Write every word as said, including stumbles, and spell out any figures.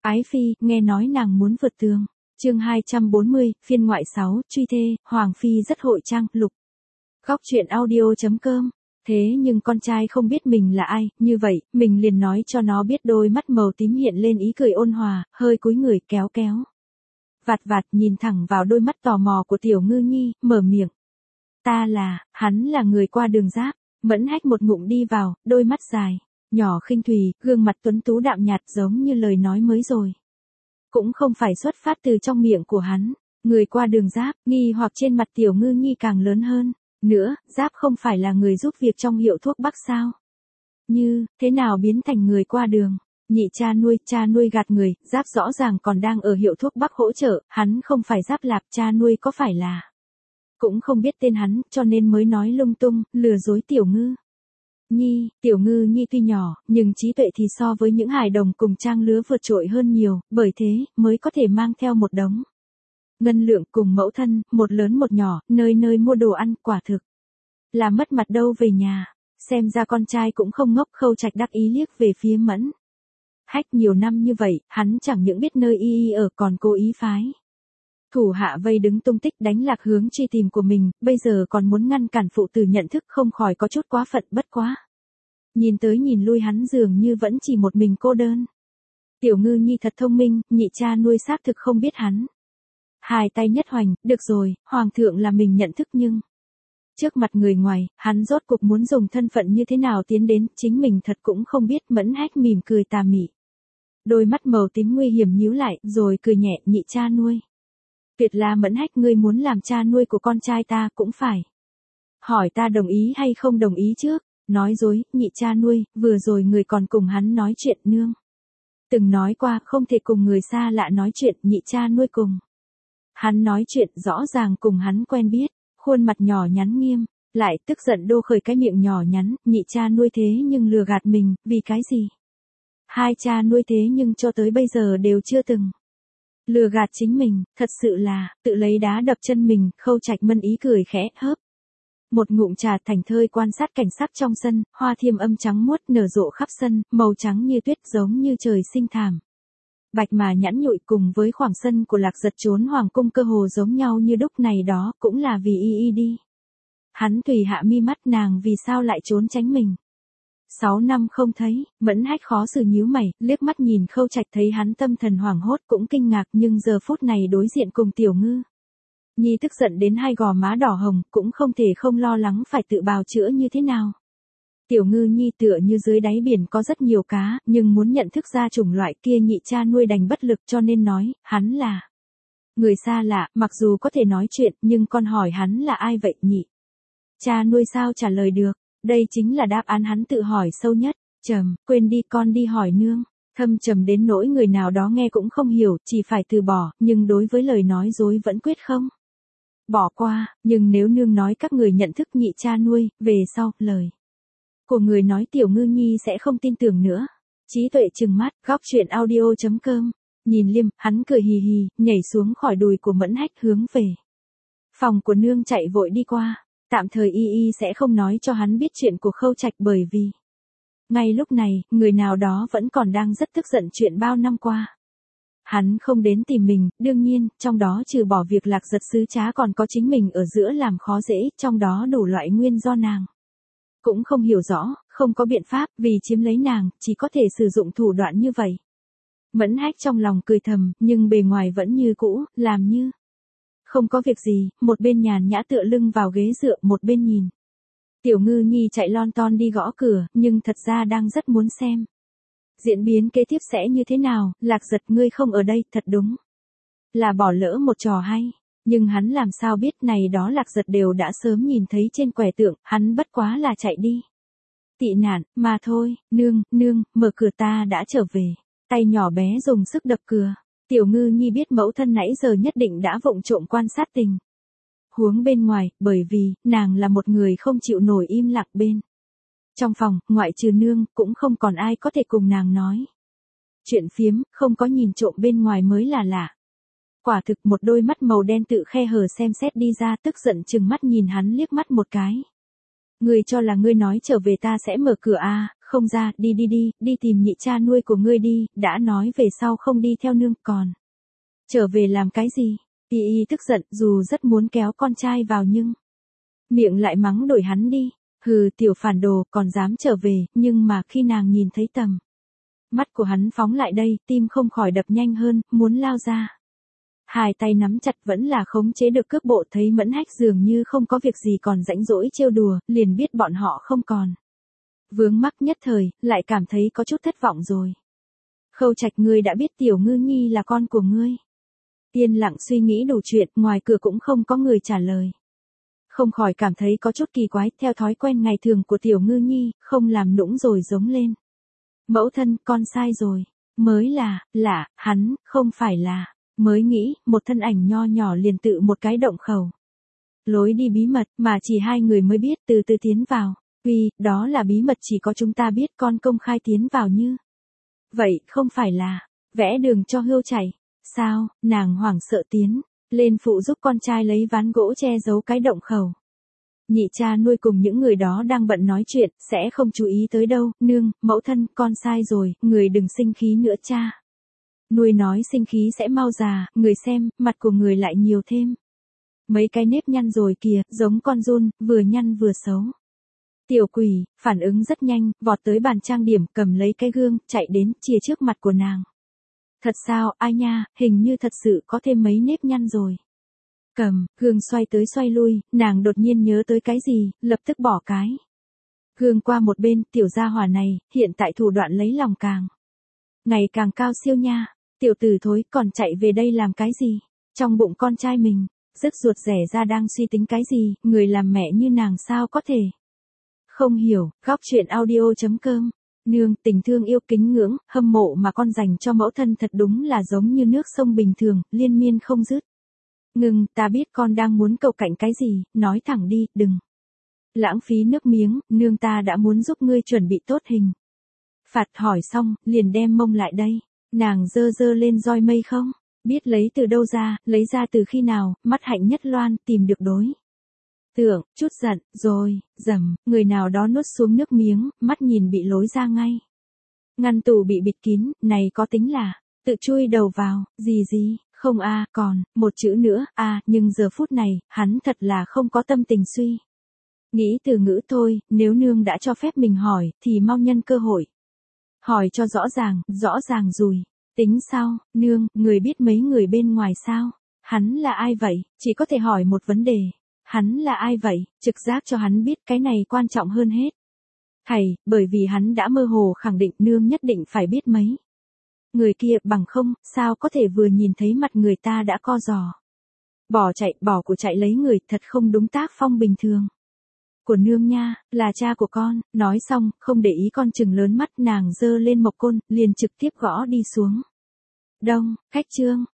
Ái Phi, nghe nói nàng muốn vượt tường. Chương hai trăm bốn mươi, phiên ngoại sáu, truy thê, Hoàng Phi rất hội trang, lục. Góc truyện audio chấm com. Thế nhưng con trai không biết mình là ai, như vậy, mình liền nói cho nó biết. Đôi mắt màu tím hiện lên ý cười ôn hòa, hơi cúi người kéo kéo. Vạt vạt nhìn thẳng vào đôi mắt tò mò của Tiểu Ngư Nhi, mở miệng. Ta là, hắn là người qua đường giáp. Mẫn Hách một ngụm đi vào, đôi mắt dài, nhỏ khinh thùy, gương mặt tuấn tú đạm nhạt giống như lời nói mới rồi. Cũng không phải xuất phát từ trong miệng của hắn. Người qua đường giáp, nghi hoặc trên mặt Tiểu Ngư Nhi càng lớn hơn. Nữa, giáp không phải là người giúp việc trong hiệu thuốc Bắc sao? Như, thế nào biến thành người qua đường? Nhị cha nuôi, cha nuôi gạt người, giáp rõ ràng còn đang ở hiệu thuốc Bắc hỗ trợ, hắn không phải giáp lạp, cha nuôi có phải là? Cũng không biết tên hắn, cho nên mới nói lung tung, lừa dối Tiểu Ngư Nhi. Tiểu Ngư Nhi tuy nhỏ, nhưng trí tuệ thì so với những hài đồng cùng trang lứa vượt trội hơn nhiều, bởi thế, mới có thể mang theo một đống ngân lượng cùng mẫu thân, một lớn một nhỏ, nơi nơi mua đồ ăn, quả thực là mất mặt đâu về nhà. Xem ra con trai cũng không ngốc. Khâu Trạch đắc ý liếc về phía Mẫn Hách. Nhiều năm như vậy, hắn chẳng những biết nơi y y ở còn cố ý phái thủ hạ vây đứng tung tích đánh lạc hướng truy tìm của mình, bây giờ còn muốn ngăn cản phụ tử nhận thức, không khỏi có chút quá phận. Bất quá, nhìn tới nhìn lui hắn dường như vẫn chỉ một mình cô đơn. Tiểu Ngư Nhi thật thông minh, nhị cha nuôi xác thực không biết hắn. Hai tay nhất hoành, được rồi, hoàng thượng là mình nhận thức nhưng trước mặt người ngoài, hắn rốt cuộc muốn dùng thân phận như thế nào tiến đến, chính mình thật cũng không biết. Mẫn Hách mỉm cười tà mị, đôi mắt màu tím nguy hiểm nhíu lại, rồi cười nhẹ. Nhị cha nuôi, tuyệt là Mẫn Hách, ngươi muốn làm cha nuôi của con trai ta cũng phải hỏi ta đồng ý hay không đồng ý trước. Nói dối, nhị cha nuôi, vừa rồi người còn cùng hắn nói chuyện. Nương từng nói qua không thể cùng người xa lạ nói chuyện. Nhị cha nuôi cùng hắn nói chuyện, rõ ràng cùng hắn quen biết. Khuôn mặt nhỏ nhắn nghiêm lại, tức giận đô khởi cái miệng nhỏ nhắn. Nhị cha nuôi thế nhưng lừa gạt mình, vì cái gì? Hai cha nuôi thế nhưng cho tới bây giờ đều chưa từng lừa gạt chính mình, thật sự là tự lấy đá đập chân mình. Khâu Trạch mân ý cười khẽ, hớp một ngụm trà, thành thơi quan sát cảnh sắc trong sân. Hoa thiêm âm trắng muốt nở rộ khắp sân, màu trắng như tuyết, giống như trời sinh thảm bạch mà nhẵn nhụi, cùng với khoảng sân của Lạc Giật trốn hoàng cung cơ hồ giống nhau như đúc. Này đó cũng là vì y y đi. Hắn tùy hạ mi mắt, nàng vì sao lại trốn tránh mình? Sáu năm không thấy. Mẫn Hách khó xử nhíu mày, liếc mắt nhìn Khâu Trạch, thấy hắn tâm thần hoảng hốt, cũng kinh ngạc. Nhưng giờ phút này đối diện cùng Tiểu Ngư Nhi tức giận đến hai gò má đỏ hồng, cũng không thể không lo lắng phải tự bào chữa như thế nào. Tiểu Ngư Nhi tựa như dưới đáy biển có rất nhiều cá, nhưng muốn nhận thức ra chủng loại kia nhị cha nuôi đành bất lực, cho nên nói, hắn là người xa lạ. Mặc dù có thể nói chuyện, nhưng con hỏi hắn là ai vậy nhị cha nuôi sao trả lời được. Đây chính là đáp án hắn tự hỏi sâu nhất. Trầm, quên đi, con đi hỏi nương. Thâm trầm đến nỗi người nào đó nghe cũng không hiểu, chỉ phải từ bỏ, nhưng đối với lời nói dối vẫn quyết không bỏ qua. Nhưng nếu nương nói các người nhận thức nhị cha nuôi, về sau, lời của người nói Tiểu Ngư Nhi sẽ không tin tưởng nữa. Trí tuệ trừng mắt. Góc truyện audio chấm com. Nhìn liêm, hắn cười hì hì, nhảy xuống khỏi đùi của Mẫn Hách, hướng về phòng của nương chạy vội đi qua. Tạm thời y y sẽ không nói cho hắn biết chuyện của Khâu Trạch, bởi vì ngay lúc này, người nào đó vẫn còn đang rất tức giận chuyện bao năm qua hắn không đến tìm mình. Đương nhiên, trong đó trừ bỏ việc Lạc Giật sứ trá còn có chính mình ở giữa làm khó dễ, trong đó đủ loại nguyên do nàng cũng không hiểu rõ, không có biện pháp, vì chiếm lấy nàng, chỉ có thể sử dụng thủ đoạn như vậy. Mẫn Hách trong lòng cười thầm, nhưng bề ngoài vẫn như cũ, làm như không có việc gì, một bên nhàn nhã tựa lưng vào ghế dựa, một bên nhìn Tiểu Ngư Nhi chạy lon ton đi gõ cửa, nhưng thật ra đang rất muốn xem diễn biến kế tiếp sẽ như thế nào. Lạc Giật, ngươi không ở đây, thật đúng là bỏ lỡ một trò hay. Nhưng hắn làm sao biết này đó Lạc Giật đều đã sớm nhìn thấy trên quẻ tượng, hắn bất quá là chạy đi tị nạn mà thôi. Nương, nương, mở cửa, ta đã trở về. Tay nhỏ bé dùng sức đập cửa. Tiểu Ngư Nhi biết mẫu thân nãy giờ nhất định đã vụng trộm quan sát tình huống bên ngoài, bởi vì nàng là một người không chịu nổi im lặng. Bên trong phòng, ngoại trừ nương, cũng không còn ai có thể cùng nàng nói chuyện phiếm, không có nhìn trộm bên ngoài mới là lạ. Quả thực, một đôi mắt màu đen tự khe hở xem xét đi ra, tức giận chừng mắt nhìn hắn liếc mắt một cái. Ngươi cho là ngươi nói trở về ta sẽ mở cửa à, không ra, đi đi đi, đi tìm nhị cha nuôi của ngươi đi, đã nói về sau không đi theo nương còn. Trở về làm cái gì? Y y tức giận dù rất muốn kéo con trai vào nhưng miệng lại mắng đuổi hắn đi. Hừ, tiểu phản đồ, còn dám trở về, nhưng mà khi nàng nhìn thấy Tầm, mắt của hắn phóng lại đây, tim không khỏi đập nhanh hơn, muốn lao ra. Hai tay nắm chặt vẫn là khống chế được cước bộ, thấy Mẫn Hách dường như không có việc gì còn rãnh rỗi trêu đùa, liền biết bọn họ không còn vướng mắc, nhất thời, lại cảm thấy có chút thất vọng rồi. Khâu Trạch, ngươi đã biết tiểu ngư nhi là con của ngươi. Yên lặng suy nghĩ đủ chuyện, ngoài cửa cũng không có người trả lời. Không khỏi cảm thấy có chút kỳ quái, theo thói quen ngày thường của tiểu ngư nhi, không làm nũng rồi giống lên. Mẫu thân, con sai rồi. Mới là, lạ, hắn, không phải là. Mới nghĩ, một thân ảnh nho nhỏ liền tự một cái động khẩu. Lối đi bí mật, mà chỉ hai người mới biết, từ từ tiến vào. Vì, đó là bí mật chỉ có chúng ta biết, con công khai tiến vào như. Vậy, không phải là, vẽ đường cho Hưu chảy. Sao, nàng hoảng sợ tiến lên phụ giúp con trai lấy ván gỗ che giấu cái động khẩu. Nhị cha nuôi cùng những người đó đang bận nói chuyện, sẽ không chú ý tới đâu. Nương, mẫu thân, con sai rồi, người đừng sinh khí nữa cha. Nuôi nói sinh khí sẽ mau già, người xem, mặt của người lại nhiều thêm mấy cái nếp nhăn rồi kìa, giống con giun, vừa nhăn vừa xấu. Tiểu quỷ, phản ứng rất nhanh, vọt tới bàn trang điểm, cầm lấy cái gương, chạy đến, chìa trước mặt của nàng. Thật sao, ai nha, hình như thật sự có thêm mấy nếp nhăn rồi. Cầm, gương xoay tới xoay lui, nàng đột nhiên nhớ tới cái gì, lập tức bỏ cái gương qua một bên, tiểu gia hỏa này, hiện tại thủ đoạn lấy lòng càng ngày càng cao siêu nha. Tiểu tử thối, còn chạy về đây làm cái gì? Trong bụng con trai mình, rứt ruột rẻ ra đang suy tính cái gì, người làm mẹ như nàng sao có thể không hiểu. Góc truyện audio.com. Nương, tình thương yêu kính ngưỡng, hâm mộ mà con dành cho mẫu thân thật đúng là giống như nước sông bình thường, liên miên không dứt. Ngừng, ta biết con đang muốn cầu cạnh cái gì, nói thẳng đi, đừng lãng phí nước miếng, nương ta đã muốn giúp ngươi chuẩn bị tốt hình phạt. Hỏi xong, liền đem mông lại đây. Nàng dơ dơ lên roi mây không biết lấy từ đâu ra, lấy ra từ khi nào, mắt Hạnh Nhất Loan tìm được đối tượng, chút giận, rồi, dầm, người nào đó nuốt xuống nước miếng, mắt nhìn bị lối ra ngay. Ngăn tủ bị bịt kín, này có tính là tự chui đầu vào, gì gì, không a, còn, một chữ nữa, a, nhưng giờ phút này, hắn thật là không có tâm tình suy nghĩ từ ngữ thôi, nếu nương đã cho phép mình hỏi, thì mau nhân cơ hội hỏi cho rõ ràng, rõ ràng rồi. Tính sao, nương, người biết mấy người bên ngoài sao? Hắn là ai vậy? Chỉ có thể hỏi một vấn đề. Hắn là ai vậy? Trực giác cho hắn biết cái này quan trọng hơn hết. Thầy, bởi vì hắn đã mơ hồ khẳng định nương nhất định phải biết mấy người kia, bằng không, sao có thể vừa nhìn thấy mặt người ta đã co giò bỏ chạy, bỏ của chạy lấy người, thật không đúng tác phong bình thường của nương nha, là cha của con. Nói xong, không để ý con chừng lớn mắt, nàng giơ lên mộc côn, liền trực tiếp gõ đi xuống. Đông, khách trương,